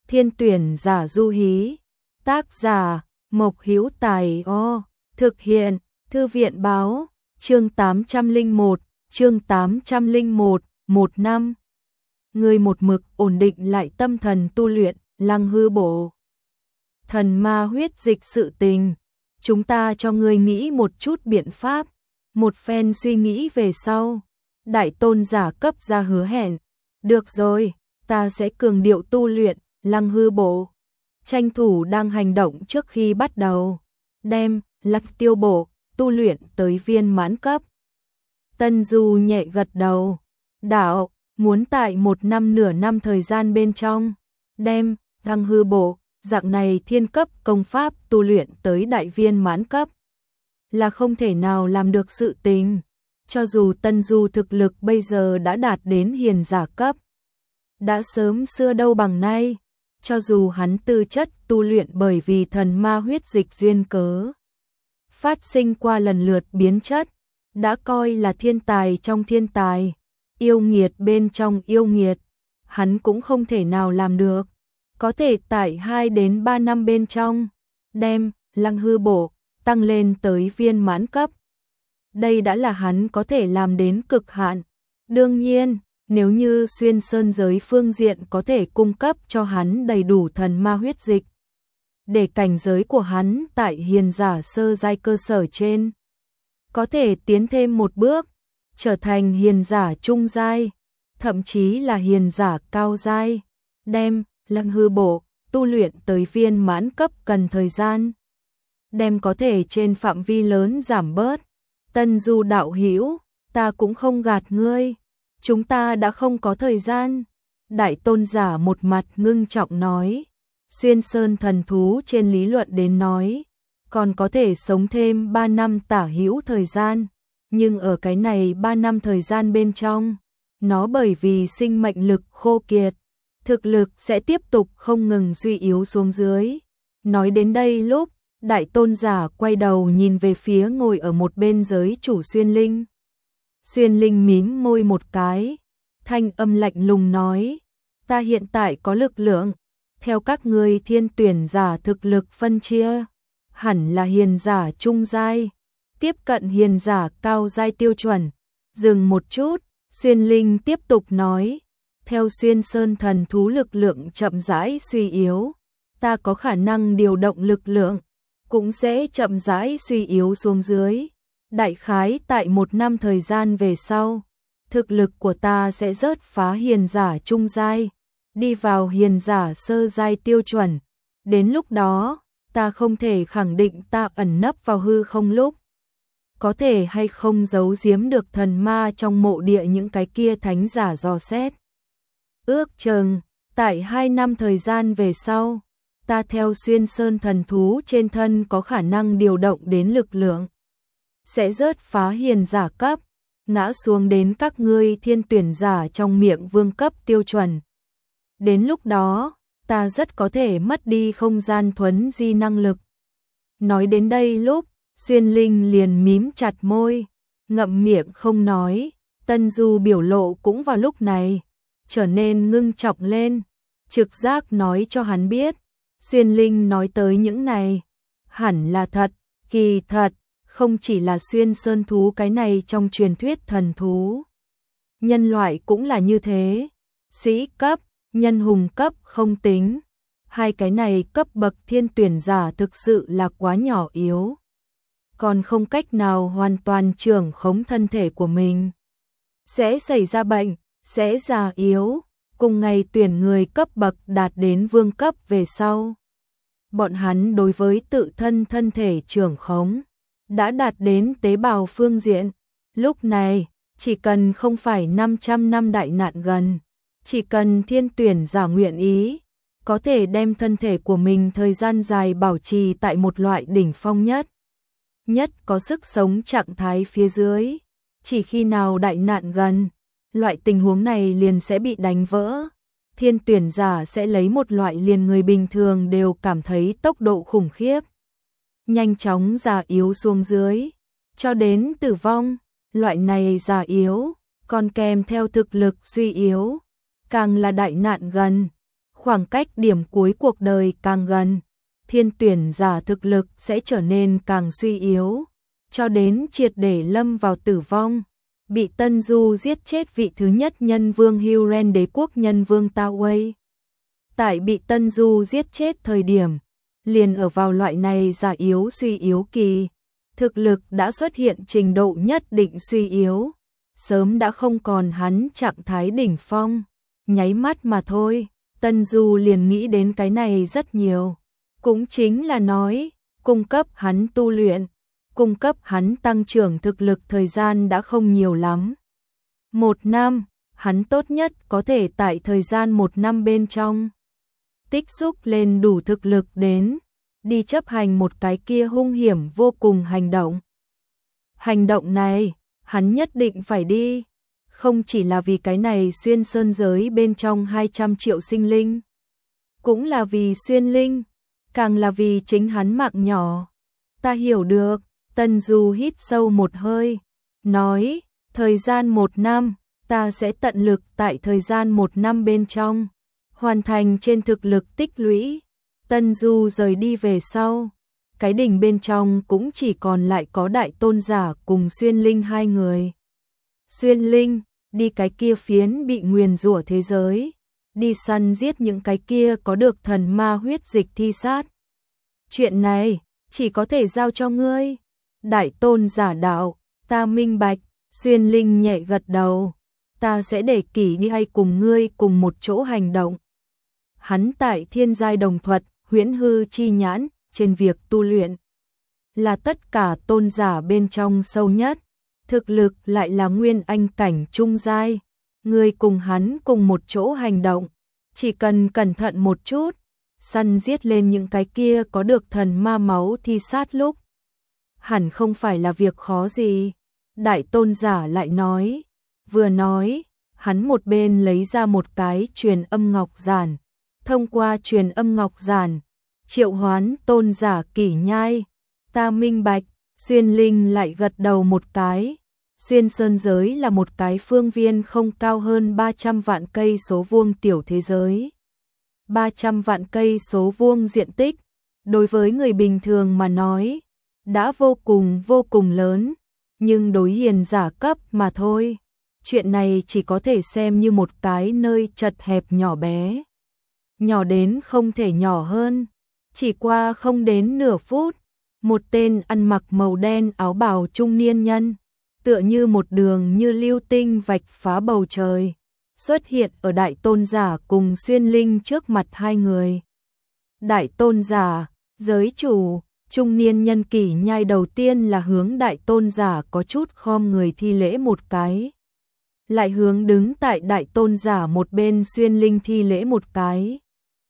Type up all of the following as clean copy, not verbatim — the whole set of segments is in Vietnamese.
Thiên tuyển giả Du Hí. Tác giả Mộc Hữu Tài. Thực hiện Thư viện báo. Chương 801, chương 801, 1 năm. Người một mực ổn định lại tâm thần tu luyện, Lăng Hư Bộ. Thần ma huyết dịch sự tình, chúng ta cho ngươi nghĩ một chút biện pháp. Một phen suy nghĩ về sau, đại tôn giả cấp ra hứa hẹn. Được rồi, ta sẽ cường điệu tu luyện, Lăng Hư Bộ. Tranh thủ đang hành động trước khi bắt đầu. Đem Lạc Tiêu Bộ tu luyện tới viên mãn cấp. Tân Du nhẹ gật đầu. Đạo, muốn tại 1 năm nửa năm thời gian bên trong, đem Lăng Hư Bộ, dạng này thiên cấp công pháp tu luyện tới đại viên mãn cấp. Là không thể nào làm được sự tình. Cho dù Tân Du thực lực bây giờ đã đạt đến hiền giả cấp, đã sớm xưa đâu bằng nay. Cho dù hắn tư chất tu luyện bởi vì thần ma huyết dịch duyên cớ phát sinh qua lần lượt biến chất, đã coi là thiên tài trong thiên tài, yêu nghiệt bên trong yêu nghiệt, hắn cũng không thể nào làm được. Có thể tại 2 đến 3 năm bên trong, đem Lăng Hư Bộ tăng lên tới viên mãn cấp. Đây đã là hắn có thể làm đến cực hạn. Đương nhiên, nếu như xuyên sơn giới phương diện có thể cung cấp cho hắn đầy đủ thần ma huyết dịch, để cảnh giới của hắn tại hiền giả sơ giai cơ sở trên có thể tiến thêm một bước, trở thành hiền giả trung giai, thậm chí là hiền giả cao giai, đem Lăng Hư Bộ tu luyện tới viên mãn cấp cần thời gian, đem có thể trên phạm vi lớn giảm bớt. Tân Du đạo hữu, ta cũng không gạt ngươi, chúng ta đã không có thời gian. Đại tôn giả một mặt ngưng trọng nói. Xuyên sơn thần thú trên lý luận đến nói, còn có thể sống thêm 3 năm tả hữu thời gian, nhưng ở cái này 3 năm thời gian bên trong, nó bởi vì sinh mệnh lực khô kiệt, thực lực sẽ tiếp tục không ngừng suy yếu xuống dưới. Nói đến đây lúc, đại tôn giả quay đầu nhìn về phía ngồi ở một bên giới chủ Xuyên Linh. Xuyên Linh mím môi một cái, thanh âm lạnh lùng nói, ta hiện tại có lực lượng, theo các ngươi thiên tuyển giả thực lực phân chia, hẳn là hiền giả trung giai, tiếp cận hiền giả cao giai tiêu chuẩn. Dừng một chút, Xuyên Linh tiếp tục nói, theo xuyên sơn thần thú lực lượng chậm rãi suy yếu, ta có khả năng điều động lực lượng, cũng sẽ chậm rãi suy yếu xuống dưới. Đại khái tại 1 năm thời gian về sau, thực lực của ta sẽ rớt phá hiền giả trung giai, đi vào hiền giả sơ giai tiêu chuẩn. Đến lúc đó, ta không thể khẳng định ta ẩn nấp vào hư không lúc có thể hay không giấu giếm được thần ma trong mộ địa những cái kia thánh giả dò xét. Ước chừng tại 2 năm thời gian về sau, ta theo xuyên sơn thần thú trên thân có khả năng điều động đến lực lượng, sẽ rớt phá hiền giả cấp, ngã xuống đến các ngươi thiên tuyển giả trong miệng vương cấp tiêu chuẩn. Đến lúc đó, ta rất có thể mất đi không gian thuấn di năng lực. Nói đến đây lúc, Xuyên Linh liền mím chặt môi, ngậm miệng không nói. Tân Du biểu lộ cũng vào lúc này trở nên ngưng trọng lên, trực giác nói cho hắn biết, Xuyên Linh nói tới những này hẳn là thật. Kỳ thật, không chỉ là xuyên sơn thú cái này trong truyền thuyết thần thú, nhân loại cũng là như thế. Sĩ cấp, nhân hùng cấp không tính, hai cái này cấp bậc thiên tuyển giả thực sự là quá nhỏ yếu, còn không cách nào hoàn toàn trưởng khống thân thể của mình, sẽ xảy ra bệnh, sẽ già yếu. Cùng ngày tuyển người cấp bậc đạt đến vương cấp về sau, bọn hắn đối với tự thân thân thể trưởng khống đã đạt đến tế bào phương diện. Lúc này, chỉ cần không phải 500 năm đại nạn gần, chỉ cần thiên tuyển giả nguyện ý, có thể đem thân thể của mình thời gian dài bảo trì tại một loại đỉnh phong nhất có sức sống trạng thái phía dưới. Chỉ khi nào đại nạn gần, loại tình huống này liền sẽ bị đánh vỡ. Thiên tuyển giả sẽ lấy một loại liền người bình thường đều cảm thấy tốc độ khủng khiếp, nhanh chóng già yếu xuống dưới, cho đến tử vong. Loại này già yếu, còn kèm theo thực lực suy yếu, càng là đại nạn gần, khoảng cách điểm cuối cuộc đời càng gần, thiên tuyển giả thực lực sẽ trở nên càng suy yếu, cho đến triệt để lâm vào tử vong. Bị Tân Du giết chết vị thứ nhất nhân vương Huren đế quốc nhân vương Tao Wei. Tại bị Tân Du giết chết thời điểm, liền ở vào loại này già yếu suy yếu kỳ, thực lực đã xuất hiện trình độ nhất định suy yếu, sớm đã không còn hắn trạng thái đỉnh phong, nháy mắt mà thôi, Tân Du liền nghĩ đến cái này rất nhiều, cũng chính là nói, cung cấp hắn tu luyện, cung cấp hắn tăng trưởng thực lực thời gian đã không nhiều lắm. 1 năm, hắn tốt nhất có thể tại thời gian 1 năm bên trong tích xúc lên đủ thực lực đến đi chấp hành một cái kia hung hiểm vô cùng hành động. Hành động này, hắn nhất định phải đi, không chỉ là vì cái này xuyên sơn giới bên trong 200 triệu sinh linh, cũng là vì xuyên linh, càng là vì chính hắn mạng nhỏ. Ta hiểu được, Tân Du hít sâu một hơi, nói, thời gian 1 năm, ta sẽ tận lực tại thời gian 1 năm bên trong hoàn thành trên thực lực tích lũy. Tân Du rời đi về sau, cái đỉnh bên trong cũng chỉ còn lại có Đại Tôn giả cùng Xuyên Linh 2 người. Xuyên Linh, đi cái kia phiến bị nguyền rủa thế giới, đi săn giết những cái kia có được thần ma huyết dịch thi sát. Chuyện này, chỉ có thể giao cho ngươi. Đại Tôn giả đạo, ta minh bạch, Xuyên Linh nhẹ gật đầu, ta sẽ để Kỷ Nhi hay cùng ngươi cùng một chỗ hành động. Hắn tại thiên giai đồng thuật, huyễn hư chi nhãn, trên việc tu luyện, là tất cả tôn giả bên trong sâu nhất, thực lực lại là nguyên anh cảnh trung giai, ngươi cùng hắn cùng một chỗ hành động, chỉ cần cẩn thận một chút, săn giết lên những cái kia có được thần ma máu thi sát lúc, hẳn không phải là việc khó gì. Đại Tôn giả lại nói, vừa nói, hắn một bên lấy ra một cái truyền âm ngọc giản, thông qua truyền âm ngọc giản, triệu hoán tôn giả Kỷ Nhai. Ta minh bạch, Xuyên Linh lại gật đầu một cái. Xuyên sơn giới là một cái phương viên không cao hơn 300 vạn cây số vuông tiểu thế giới. 300 vạn cây số vuông diện tích, đối với người bình thường mà nói, đã vô cùng lớn, nhưng đối hiền giả cấp mà thôi. Chuyện này chỉ có thể xem như một cái nơi chật hẹp nhỏ bé. Nhỏ đến không thể nhỏ hơn. Chỉ qua không đến nửa phút, một tên ăn mặc màu đen áo bào trung niên nhân, tựa như một đường như lưu tinh vạch phá bầu trời, xuất hiện ở Đại Tôn giả cùng Xuyên Linh trước mặt 2 người. Đại Tôn giả, giới chủ, trung niên nhân Kỷ Nhai đầu tiên là hướng Đại Tôn giả có chút khom người thi lễ một cái, lại hướng đứng tại Đại Tôn giả một bên Xuyên Linh thi lễ một cái.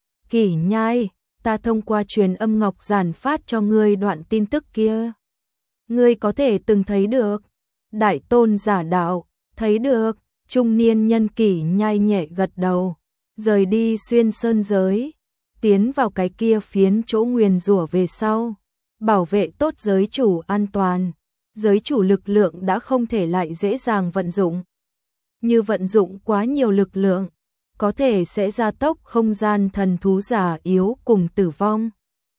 Kỷ Nhai, ta thông qua truyền âm ngọc giản phát cho ngươi đoạn tin tức kia. Ngươi có thể từng thấy được. Đại Tôn giả đạo, thấy được. Trung niên nhân Kỷ Nhai nhẹ gật đầu, rời đi xuyên sơn giới, tiến vào cái kia phiến chỗ nguyền rủa về sau, bảo vệ tốt giới chủ an toàn. Giới chủ lực lượng đã không thể lại dễ dàng vận dụng. Như vận dụng quá nhiều lực lượng, có thể sẽ gia tốc không gian thần thú già yếu cùng tử vong.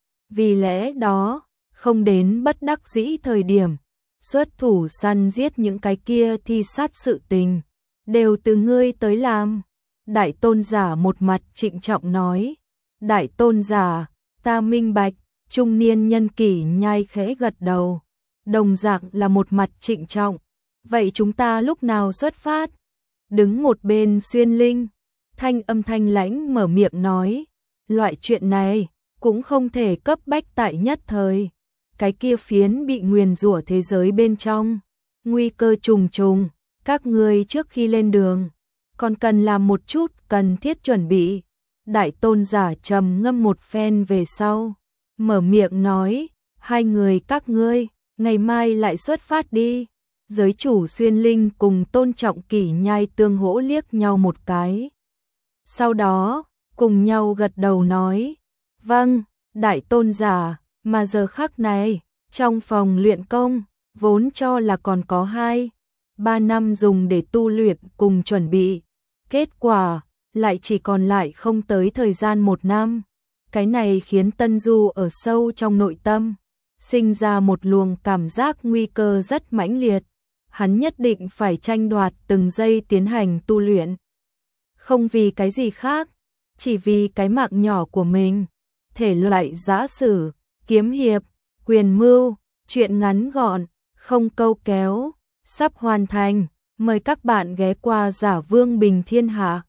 Vì lẽ đó, không đến bất đắc dĩ thời điểm, xuất thủ săn giết những cái kia thi sát sự tình, đều từ ngươi tới làm. Đại Tôn giả một mặt trịnh trọng nói. Đại Tôn giả, ta minh bạch. Trung niên nhân Kỷ Nhai khẽ gật đầu, đồng dạng là một mặt trịnh trọng. Vậy chúng ta lúc nào xuất phát? Đứng một bên Xuyên Linh, thanh âm thanh lãnh mở miệng nói, loại chuyện này cũng không thể cấp bách tại nhất thời. Cái kia phiến bị nguyền rủa thế giới bên trong, nguy cơ trùng trùng, các ngươi trước khi lên đường còn cần làm một chút cần thiết chuẩn bị. Đại Tôn giả trầm ngâm một phen về sau, mở miệng nói, 2 người các ngươi, ngày mai lại xuất phát đi. Giới chủ Xuyên Linh cùng Tôn trọng Kỷ Nhai tương hỗ liếc nhau một cái. Sau đó, cùng nhau gật đầu nói, vâng, Đại Tôn giả, mà giờ khắc này, trong phòng luyện công, vốn cho là còn có 2-3 năm dùng để tu luyện cùng chuẩn bị. Kết quả lại chỉ còn lại không tới thời gian 1 năm. Cái này khiến Tân Du ở sâu trong nội tâm sinh ra một luồng cảm giác nguy cơ rất mãnh liệt. Hắn nhất định phải tranh đoạt từng giây tiến hành tu luyện. Không vì cái gì khác, chỉ vì cái mạng nhỏ của mình. Thể loại giã sử, kiếm hiệp, quyền mưu, truyện ngắn gọn, không câu kéo, sắp hoàn thành. Mời các bạn ghé qua Giả Vương Bình Thiên Hạ.